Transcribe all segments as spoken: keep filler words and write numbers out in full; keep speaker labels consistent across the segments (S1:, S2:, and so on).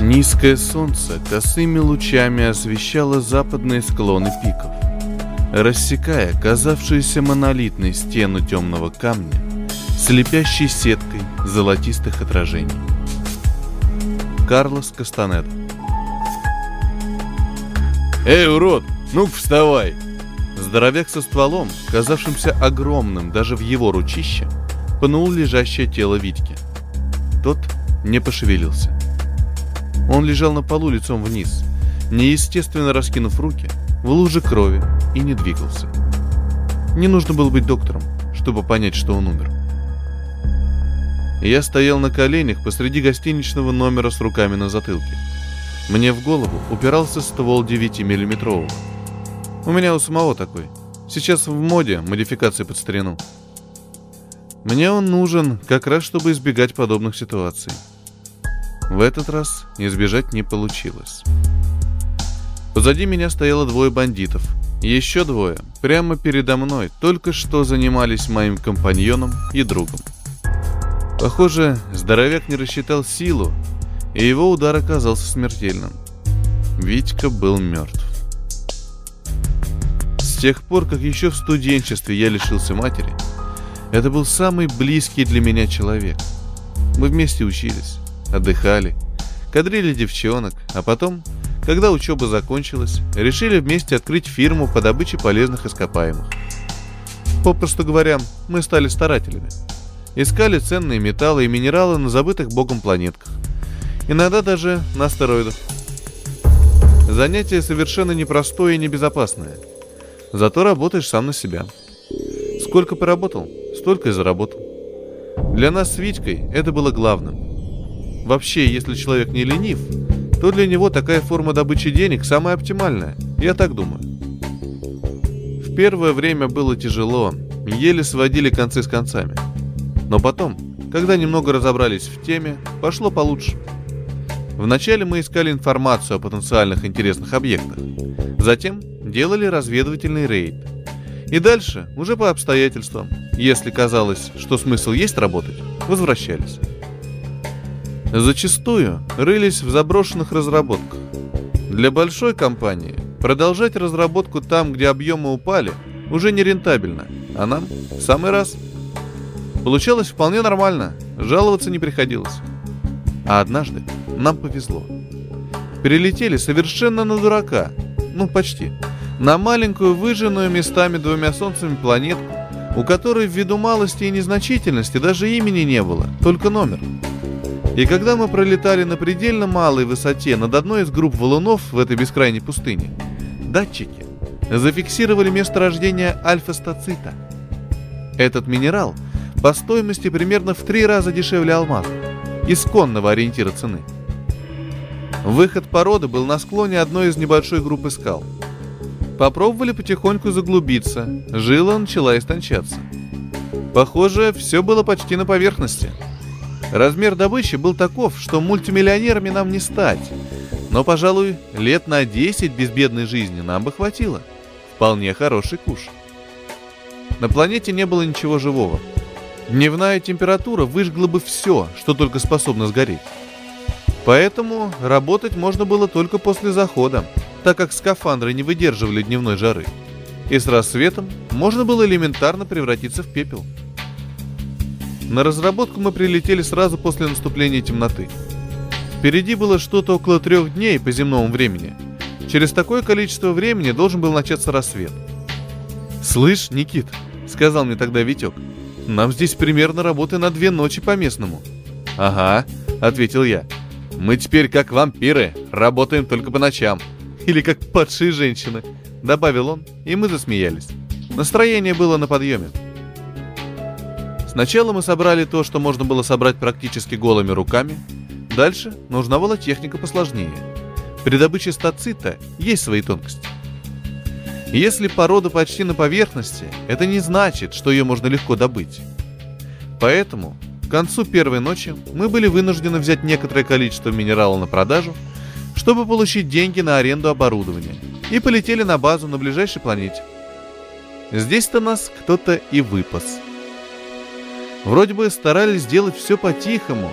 S1: Низкое солнце косыми лучами освещало западные склоны пиков, рассекая казавшуюся монолитной стену темного камня слепящей сеткой золотистых отражений. Карлос Кастанеда. «Эй, урод, ну-ка вставай!» Здоровяк со стволом, казавшимся огромным даже в его ручище, пнул лежащее тело Витьки. Тот не пошевелился. Он лежал на полу лицом вниз, неестественно раскинув руки, в луже крови, и не двигался. Не нужно было быть доктором, чтобы понять, что он умер. Я стоял на коленях посреди гостиничного номера с руками на затылке. Мне в голову упирался ствол девятимиллиметрового. У меня у самого такой. Сейчас в моде модификации под старину. Мне он нужен как раз, чтобы избегать подобных ситуаций. В этот раз избежать не получилось. Позади меня стояло двое бандитов. Еще двое прямо передо мной только что занимались моим компаньоном и другом. Похоже, здоровяк не рассчитал силу, и его удар оказался смертельным. Витька был мертв. С тех пор, как еще в студенчестве я лишился матери, это был самый близкий для меня человек. Мы вместе учились, отдыхали, кадрили девчонок, а потом, когда учеба закончилась, решили вместе открыть фирму по добыче полезных ископаемых. Попросту говоря, мы стали старателями. Искали ценные металлы и минералы на забытых богом планетках. Иногда даже на астероидах. Занятие совершенно непростое и небезопасное. Зато работаешь сам на себя. Сколько поработал, столько и заработал. Для нас с Витькой это было главным. Вообще, если человек не ленив, то для него такая форма добычи денег самая оптимальная. Я так думаю. В первое время было тяжело, еле сводили концы с концами. Но потом, когда немного разобрались в теме, пошло получше. Вначале мы искали информацию о потенциальных интересных объектах. Затем делали разведывательный рейд. И дальше, уже по обстоятельствам, если казалось, что смысл есть работать, возвращались. Зачастую рылись в заброшенных разработках. Для большой компании продолжать разработку там, где объемы упали, уже не рентабельно, а нам в самый раз. Получалось вполне нормально, жаловаться не приходилось. А однажды нам повезло. Перелетели совершенно на дурака, ну почти, на маленькую выжженную местами двумя солнцами планетку, у которой ввиду малости и незначительности даже имени не было, только номер. И когда мы пролетали на предельно малой высоте над одной из групп валунов в этой бескрайней пустыне, датчики зафиксировали место рождения альфа-стацита. Этот минерал по стоимости примерно в три раза дешевле алмаза, исконного ориентира цены. Выход породы был на склоне одной из небольшой группы скал. Попробовали потихоньку заглубиться, жила начала истончаться. Похоже, все было почти на поверхности. Размер добычи был таков, что мультимиллионерами нам не стать. Но, пожалуй, лет на десять безбедной жизни нам бы хватило. Вполне хороший куш. На планете не было ничего живого. Дневная температура выжгла бы все, что только способно сгореть. Поэтому работать можно было только после захода, так как скафандры не выдерживали дневной жары. И с рассветом можно было элементарно превратиться в пепел. На разработку мы прилетели сразу после наступления темноты. Впереди было что-то около трех дней по земному времени. Через такое количество времени должен был начаться рассвет. «Слышь, Никит», — сказал мне тогда Витек, — «нам здесь примерно работы на две ночи по местному». «Ага», — ответил я. «Мы теперь как вампиры, работаем только по ночам. Или как падшие женщины», — добавил он, и мы засмеялись. Настроение было на подъеме. Сначала мы собрали то, что можно было собрать практически голыми руками. Дальше нужна была техника посложнее. При добыче стацита есть свои тонкости. Если порода почти на поверхности, это не значит, что ее можно легко добыть. Поэтому к концу первой ночи мы были вынуждены взять некоторое количество минерала на продажу, чтобы получить деньги на аренду оборудования, и полетели на базу на ближайшей планете. Здесь-то нас кто-то и выпас. Вроде бы старались сделать все по-тихому,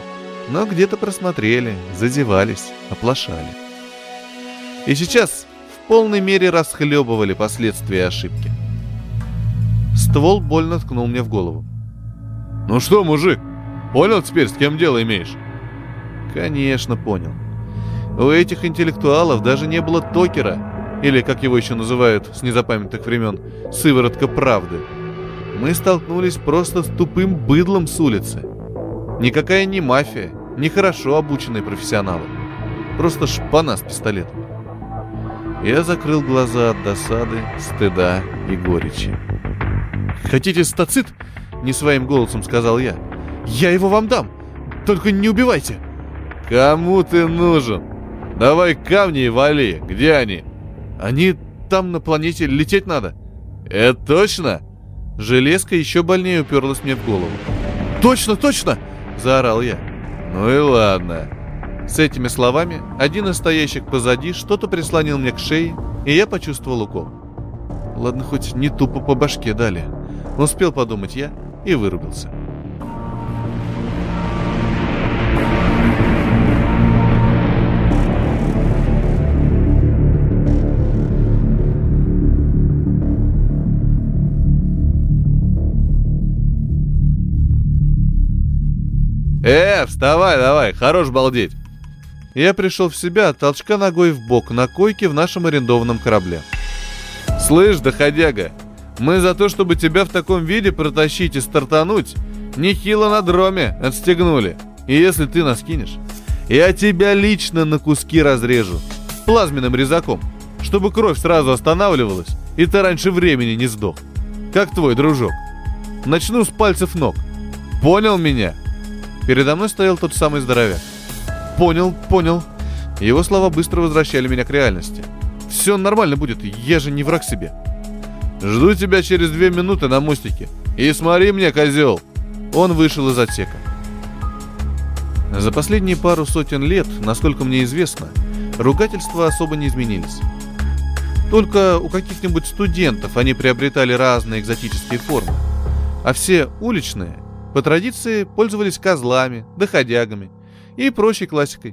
S1: но где-то просмотрели, зазевались, оплошали. И сейчас в полной мере расхлебывали последствия ошибки. Ствол больно ткнул мне в голову. «Ну что, мужик, понял теперь, с кем дело имеешь?» Конечно, понял. У этих интеллектуалов даже не было токера, или, как его еще называют с незапамятных времен, сыворотка правды. Мы столкнулись просто с тупым быдлом с улицы. Никакая не мафия, не хорошо обученные профессионалы. Просто шпана с пистолетом. Я закрыл глаза от досады, стыда и горечи. «Хотите стацит?» — не своим голосом сказал я. «Я его вам дам! Только не убивайте!» «Кому ты нужен? Давай камни и вали! Где они?» «Они там на планете, лететь надо!» «Это точно?» Железка еще больнее уперлась мне в голову. «Точно, точно!» — заорал я. «Ну и ладно». С этими словами один из стоящих позади что-то прислонил мне к шее, и я почувствовал укол. Ладно, хоть не тупо по башке дали. Успел подумать я и вырубился. «Э, вставай давай, хорош балдеть!» Я пришел в себя от толчка ногой в бок на койке в нашем арендованном корабле. «Слышь, доходяга, мы за то, чтобы тебя в таком виде протащить и стартануть, нехило на дроме отстегнули. И если ты нас кинешь, я тебя лично на куски разрежу плазменным резаком, чтобы кровь сразу останавливалась, и ты раньше времени не сдох. Как твой дружок. Начну с пальцев ног. Понял меня?» Передо мной стоял тот самый здоровяк. «Понял, понял». Его слова быстро возвращали меня к реальности. «Все нормально будет, я же не враг себе». «Жду тебя через две минуты на мостике. И смотри мне, козел!» Он вышел из отсека. За последние пару сотен лет, насколько мне известно, ругательства особо не изменились. Только у каких-нибудь студентов они приобретали разные экзотические формы. А все уличные, по традиции, пользовались козлами, доходягами и прочей классикой.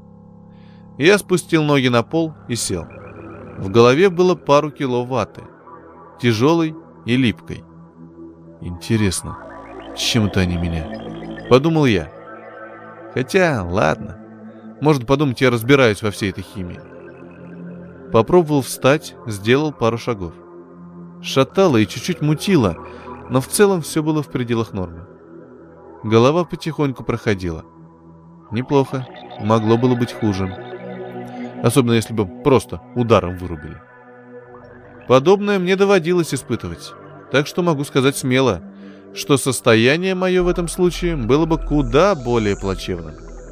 S1: Я спустил ноги на пол и сел. В голове было пару кило ваты, тяжелой и липкой. Интересно, чем-то они меня? Подумал я. Хотя, ладно. Может, подумать, я разбираюсь во всей этой химии. Попробовал встать, сделал пару шагов. Шатало и чуть-чуть мутило, но в целом все было в пределах нормы. Голова потихоньку проходила. Неплохо, могло было быть хуже. Особенно если бы просто ударом вырубили. Подобное мне доводилось испытывать, так что могу сказать смело, что состояние мое в этом случае было бы куда более плачевным.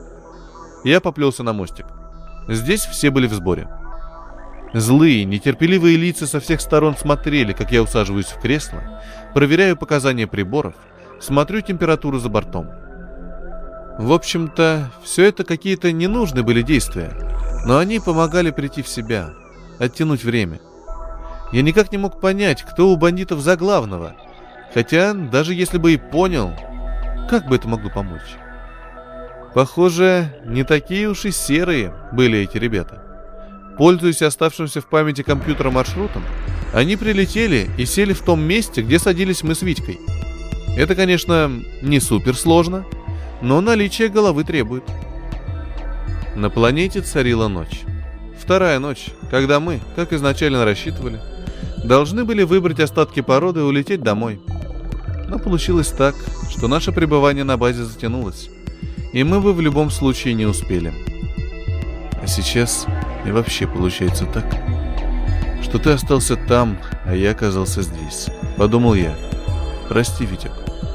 S1: Я поплелся на мостик. Здесь все были в сборе. Злые, нетерпеливые лица со всех сторон смотрели, как я усаживаюсь в кресло, проверяю показания приборов, смотрю температуру за бортом. В общем-то, все это какие-то ненужные были действия, но они помогали прийти в себя, оттянуть время. Я никак не мог понять, кто у бандитов за главного, хотя даже если бы и понял, как бы это могло помочь? Похоже, не такие уж и серые были эти ребята. Пользуясь оставшимся в памяти компьютера маршрутом, они прилетели и сели в том месте, где садились мы с Витькой. Это, конечно, не супер сложно, но наличие головы требует. На планете царила ночь. Вторая ночь, когда мы, как изначально рассчитывали, должны были выбрать остатки породы и улететь домой. Но получилось так, что наше пребывание на базе затянулось, и мы бы в любом случае не успели. А сейчас и вообще получается так, что ты остался там, а я оказался здесь. Подумал я. Прости, Витек.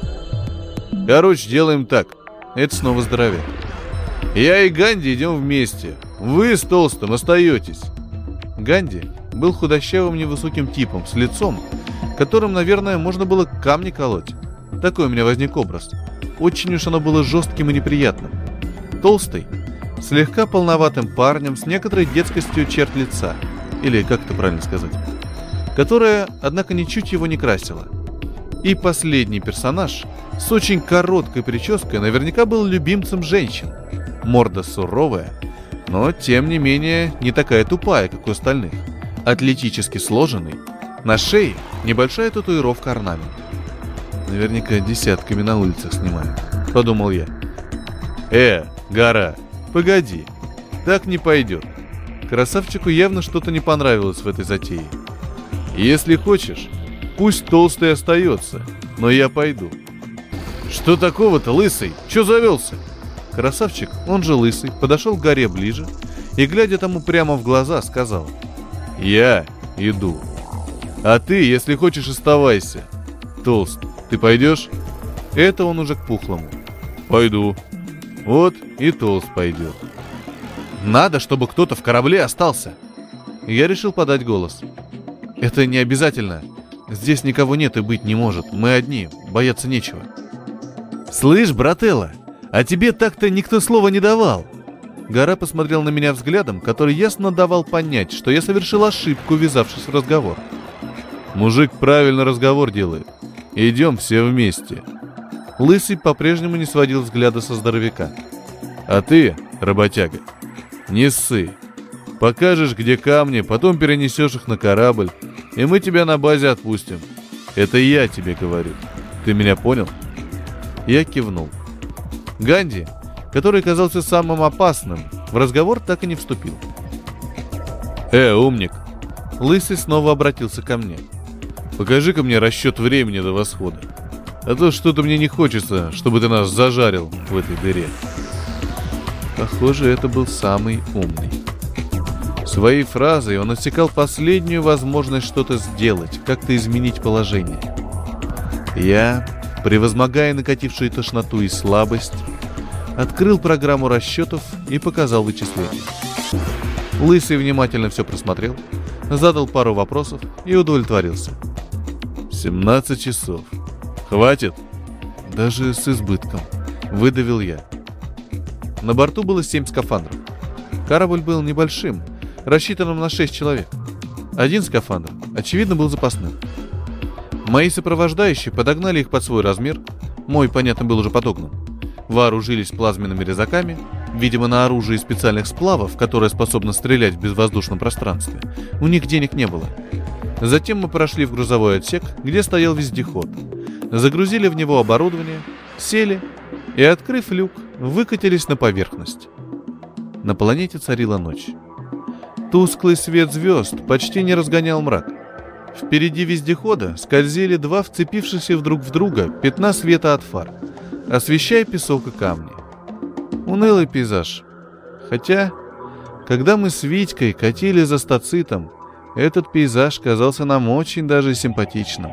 S1: Короче, делаем так. Это снова здоровяк. Я и Ганди идем вместе. Вы с Толстым остаетесь. Ганди был худощавым невысоким типом с лицом, которым, наверное, можно было камни колоть. Такой у меня возник образ. Очень уж оно было жестким и неприятным. Толстый, слегка полноватым парнем с некоторой детскостью черт лица, или как это правильно сказать, которая, однако, ничуть его не красила. И последний персонаж, с очень короткой прической, наверняка был любимцем женщин. Морда суровая, но тем не менее не такая тупая, как у остальных. Атлетически сложенный, на шее небольшая татуировка-орнамент. Наверняка десятками на улицах снимают, подумал я. Э, Гора, погоди, так не пойдет. Красавчику явно что-то не понравилось в этой затее. Если хочешь, пусть толстый остается, но я пойду. Что такого-то, лысый? Че завелся? Красавчик, он же лысый, подошел к Горе ближе и, глядя тому прямо в глаза, сказал: я иду. А ты, если хочешь, оставайся. Толст, ты пойдешь? Это он уже к пухлому. Пойду. Вот и Толст пойдет. Надо, чтобы кто-то в корабле остался. Я решил подать голос. Это не обязательно. Здесь никого нет и быть не может. Мы одни, бояться нечего. Слышь, брателло, а тебе так-то никто слова не давал. Гора посмотрел на меня взглядом, который ясно давал понять, что я совершил ошибку, ввязавшись в разговор. Мужик правильно разговор делает. Идем все вместе. Лысый по-прежнему не сводил взгляда со здоровяка. А ты, работяга, не ссы. Покажешь, где камни, потом перенесешь их на корабль, и мы тебя на базе отпустим. Это я тебе говорю. Ты меня понял? Я кивнул. Ганди, который казался самым опасным, в разговор так и не вступил. Э, умник. Лысый снова обратился ко мне. Покажи-ка мне расчет времени до восхода. А то что-то мне не хочется, чтобы ты нас зажарил в этой дыре. Похоже, это был самый умный. Своей фразой он отсекал последнюю возможность что-то сделать, как-то изменить положение. Я, превозмогая накатившую тошноту и слабость, открыл программу расчетов и показал вычисления. Лысый внимательно все просмотрел, задал пару вопросов и удовлетворился. семнадцать часов. Хватит? Даже с избытком. Выдавил я. На борту было семь скафандров. Корабль был небольшим, рассчитанным на шесть человек. Один скафандр, очевидно, был запасным. Мои сопровождающие подогнали их под свой размер. Мой, понятно, был уже подогнан. Вооружились плазменными резаками, видимо, на оружие из специальных сплавов, которое способно стрелять в безвоздушном пространстве. У них денег не было. Затем мы прошли в грузовой отсек, где стоял вездеход. Загрузили в него оборудование, сели и, открыв люк, выкатились на поверхность. На планете царила ночь. Тусклый свет звезд почти не разгонял мрак. Впереди вездехода скользили два вцепившихся друг в друга пятна света от фар, освещая песок и камни. Унылый пейзаж. Хотя, когда мы с Витькой катили за стацитом, этот пейзаж казался нам очень даже симпатичным.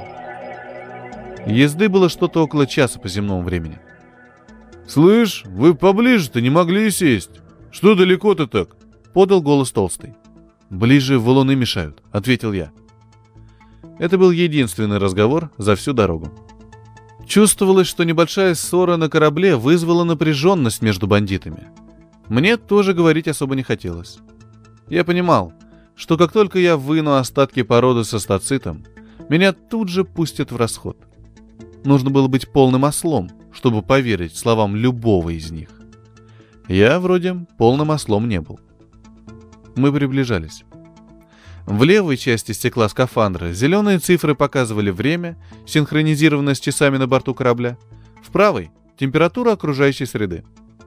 S1: Езды было что-то около часа по земному времени. «Слышь, вы поближе-то не могли сесть? Что далеко-то так?» — подал голос Толстый. «Ближе валуны мешают», — ответил я. Это был единственный разговор за всю дорогу. Чувствовалось, что небольшая ссора на корабле вызвала напряженность между бандитами. Мне тоже говорить особо не хотелось. Я понимал, что как только я выну остатки породы со стацитом, меня тут же пустят в расход. Нужно было быть полным ослом, чтобы поверить словам любого из них. Я вроде полным ослом не был. Мы приближались. В левой части стекла скафандра зеленые цифры показывали время, синхронизированное с часами на борту корабля. В правой — температура окружающей среды.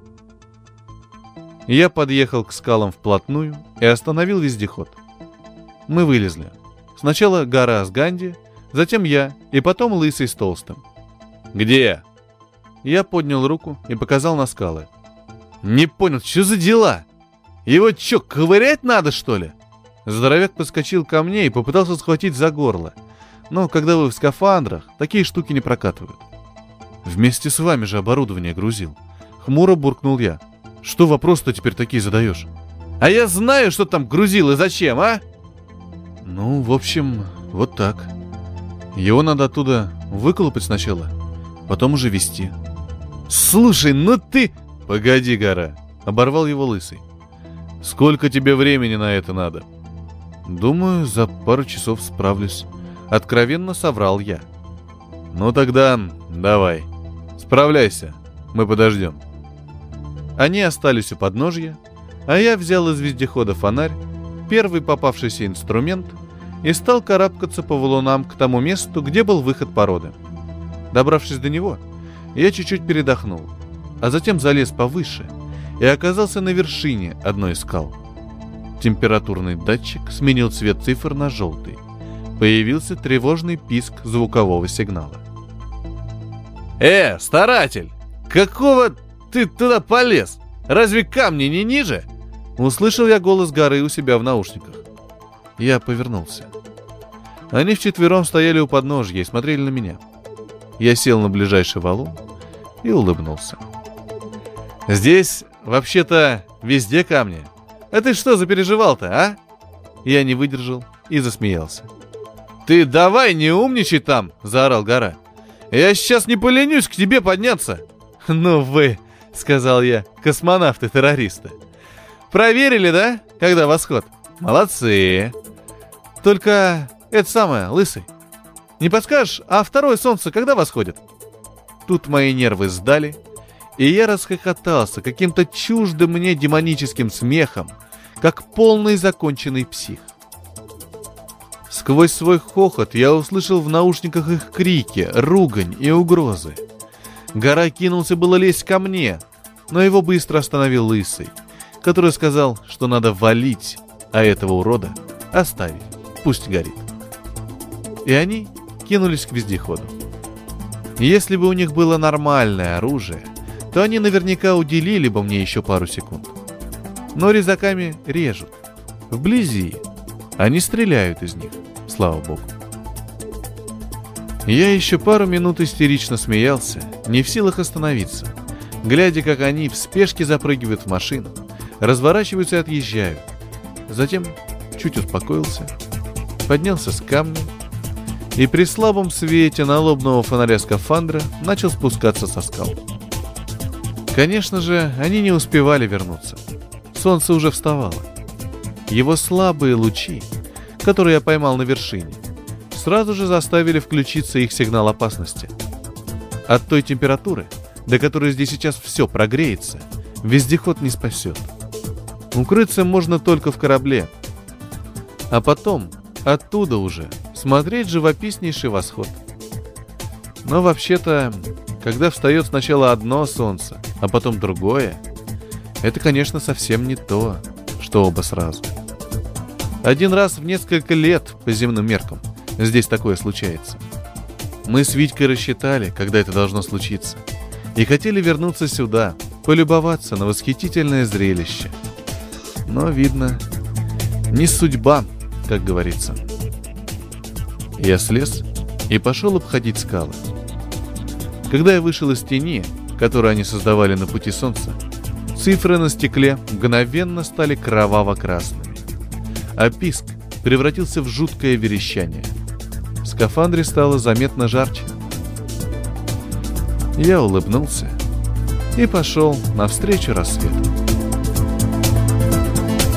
S1: Я подъехал к скалам вплотную и остановил вездеход. Мы вылезли. Сначала Гора с Ганди, затем я и потом Лысый с Толстым. «Где?» Я поднял руку и показал на скалы. «Не понял, что за дела? Его чё, ковырять надо, что ли?» Здоровяк подскочил ко мне и попытался схватить за горло. Но когда вы в скафандрах, такие штуки не прокатывают. «Вместе с вами же оборудование грузил». Хмуро буркнул я. «Что вопрос-то теперь такие задаешь?» «А я знаю, что там грузил и зачем, а?» «Ну, в общем, вот так. Его надо оттуда выколупать сначала, потом уже везти». «Слушай, ну ты...» «Погоди, Гора», — оборвал его Лысый. «Сколько тебе времени на это надо?» «Думаю, за пару часов справлюсь», — откровенно соврал я. «Ну тогда давай. Справляйся, мы подождем. Они остались у подножья, а я взял из вездехода фонарь, первый попавшийся инструмент, и стал карабкаться по валунам к тому месту, где был выход породы. Добравшись до него, я чуть-чуть передохнул, а затем залез повыше и оказался на вершине одной из скал. Температурный датчик сменил цвет цифр на желтый. Появился тревожный писк звукового сигнала. «Э, старатель! Какого ты туда полез? Разве камни не ниже?» Услышал я голос горы у себя в наушниках. Я повернулся. Они вчетвером стояли у подножья и смотрели на меня. Я сел на ближайший валун и улыбнулся. «Здесь, вообще-то, везде камни. А ты что запереживал-то, а?» Я не выдержал и засмеялся. «Ты давай не умничай там!» — заорал гора. «Я сейчас не поленюсь к тебе подняться!» «Ну вы!» — сказал я, — «космонавты-террористы. Проверили, да, когда восход? Молодцы! Только это самое, лысый, не подскажешь, а второе солнце когда восходит?» Тут мои нервы сдали, и я расхохотался каким-то чуждым мне демоническим смехом, как полный законченный псих. Сквозь свой хохот я услышал в наушниках их крики, ругань и угрозы. Гора кинулся было лезть ко мне, но его быстро остановил лысый, который сказал, что надо валить, а этого урода оставить, пусть горит. И они кинулись к вездеходу. Если бы у них было нормальное оружие, то они наверняка уделили бы мне еще пару секунд. Но резаками режут. Вблизи. Они стреляют из них, слава богу. Я еще пару минут истерично смеялся, не в силах остановиться, глядя, как они в спешке запрыгивают в машину, разворачиваются и отъезжают. Затем чуть успокоился, поднялся с камня и при слабом свете налобного фонаря скафандра начал спускаться со скал. Конечно же, они не успевали вернуться. Солнце уже вставало. Его слабые лучи, которые я поймал на вершине, сразу же заставили включиться их сигнал опасности. От той температуры, до которой здесь сейчас все прогреется, вездеход не спасет. Укрыться можно только в корабле. А потом, оттуда уже, смотреть живописнейший восход. Но вообще-то, когда встает сначала одно солнце, а потом другое, это, конечно, совсем не то, что оба сразу. Один раз в несколько лет по земным меркам здесь такое случается. Мы с Витькой рассчитали, когда это должно случиться, и хотели вернуться сюда, полюбоваться на восхитительное зрелище. Но, видно, не судьба, как говорится. Я слез и пошел обходить скалы. Когда я вышел из тени, которую они создавали на пути солнца, цифры на стекле мгновенно стали кроваво-красными, а писк превратился в жуткое верещание. В скафандре стало заметно жарче. Я улыбнулся и пошел навстречу рассвету.